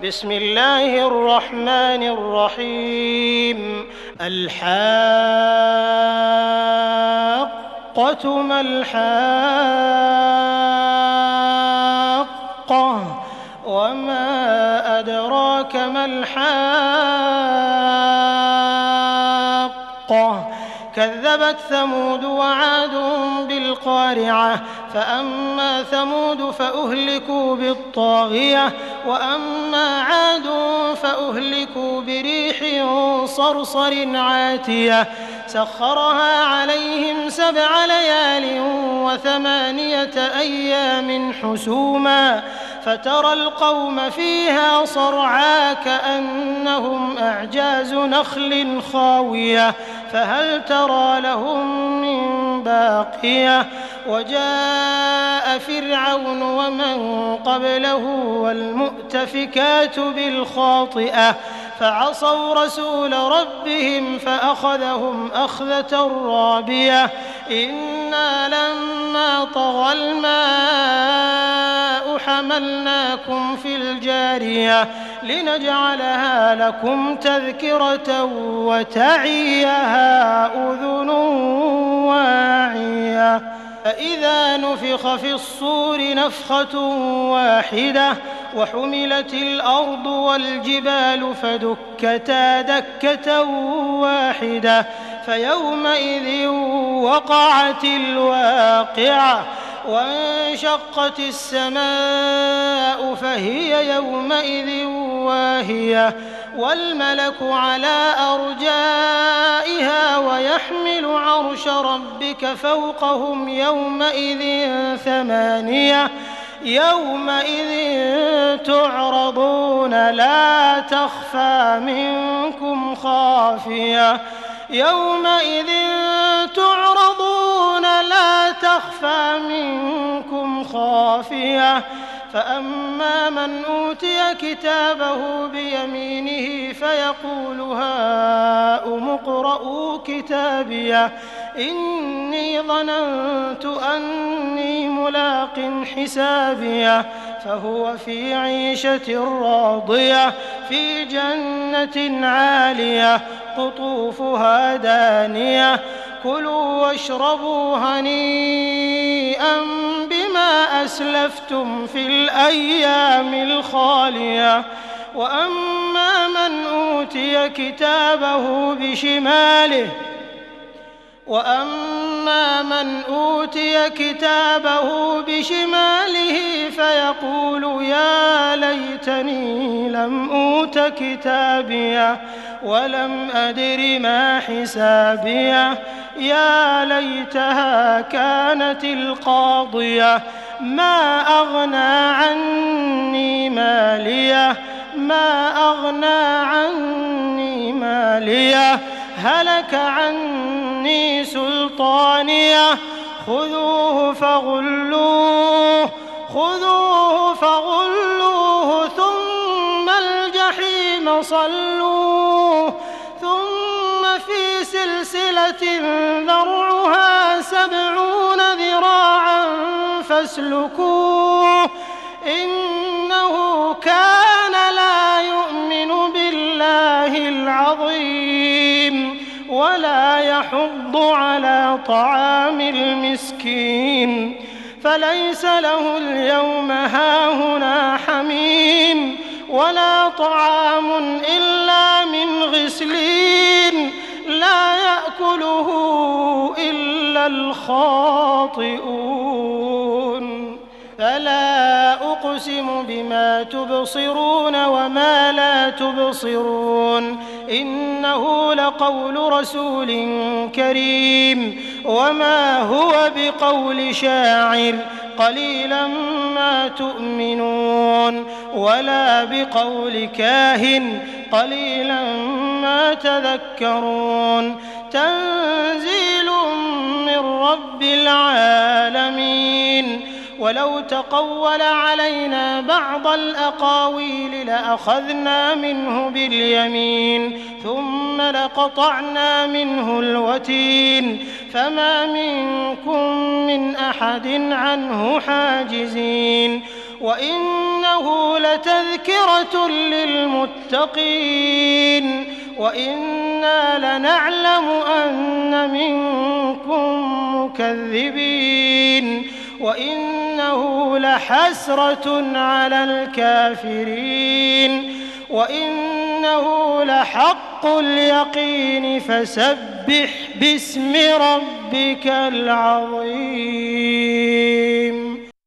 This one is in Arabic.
بسم الله الرحمن الرحيم. الحاقة ما الحاقة وما أدراك ما الحاقة كذبت ثمود وعاد بالقارعة فأما ثمود فأهلكوا بالطاغية وأما عاد فأهلكوا بريح صرصر عاتية سخرها عليهم 7 ليال و8 أيام حسوما فترى القوم فيها صرعى كأنهم أعجاز نخل خاوية فهل ترى لهم من باقية وجاء فرعون ومن قبله والمؤتفكات بالخاطئة فعصوا رسول ربهم فأخذهم أخذة رابية إنا لما طغى الماء حملناكم في الجارية لنجعلها لكم تذكرة وتعيها أذن واعية فإذا نفخ في الصور نفخة واحدة وحملت الأرض والجبال فدكتا دكة واحدة فيومئذ وقعت الواقعة وانشقت السماء فهي يومئذ واهية والملك على أرجائها ويحمل عرش ربك فوقهم يومئذ 8 يومئذ تعرضون لا تخفى منكم خافية يومئذ تعرضون لا تخفى منكم خافية فأما من أوتي كتابه بيمينه فيقول هاؤم اقرءوا كتابيه إني ظننت أني ملاق حسابيه فهو في عيشة راضية في جنة عالية قطوفها دانية كلوا واشربوا هنيئا بما أسلفتم في الأيام الخالية وأما من أوتي كتابه بشماله فيقول يا ليتني لم أوت كتابيه ولم أدر ما حسابيه يا ليتها كانت القاضية ما أغنى عني ماليه هلك عني سلطانيه خذوه فغلوه ثم الجحيم صلوه ثم في سلسلة ذرعها 70 ذراعا فاسلكوه إنه كان لا يؤمن بالله العظيم ولا يحض على طعام المسكين فليس له اليوم هاهنا حميم ولا طعام إلا من غسلين لا يأكله إلا الخاطئون فلا أقسم بما تبصرون وما لا تبصرون إنه لقول رسول كريم وما هو بقول شاعر قليلا ما تؤمنون ولا بقول كاهن قليلا ما تذكرون تنزيل من رب العالمين ولو تقول علينا بعض الأقاويل لأخذنا منه باليمين ثم لقطعنا منه الوتين فما منكم من أحد عنه حاجزين وإنه لتذكرة للمتقين وإنا لنعلم أن منكم مكذبين وإنه لحسرة على الكافرين وإنه لحق اليقين فسبح باسم ربك العظيم.